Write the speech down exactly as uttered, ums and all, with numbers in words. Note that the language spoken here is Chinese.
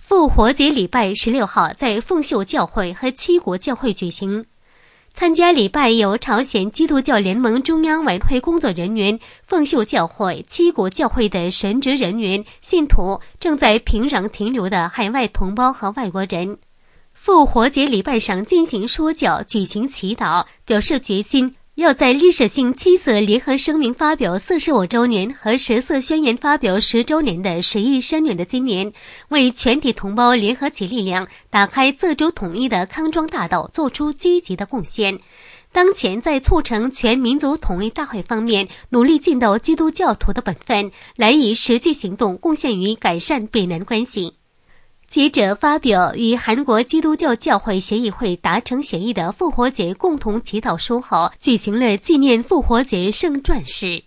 复活节礼拜十六号在凤秀教会和七国教会举行。参加礼拜有朝鲜基督教联盟中央委员会工作人员、凤秀教会、七国教会的神职人员、信徒，正在平壤停留的海外同胞和外国人。复活节礼拜上进行说教，举行祈祷，表示决心要在历史性七色联合声明发表四十五周年和十四宣言发表十周年的十亿深远的今年，为全体同胞联合起力量，打开自主统一的康庄大道做出积极的贡献。当前在促成全民族统一大会方面，努力尽到基督教徒的本分，来以实际行动贡献于改善北南关系。记者发表与韩国基督教教会协议会达成协议的复活节共同祈祷书后，举行了纪念复活节圣传式。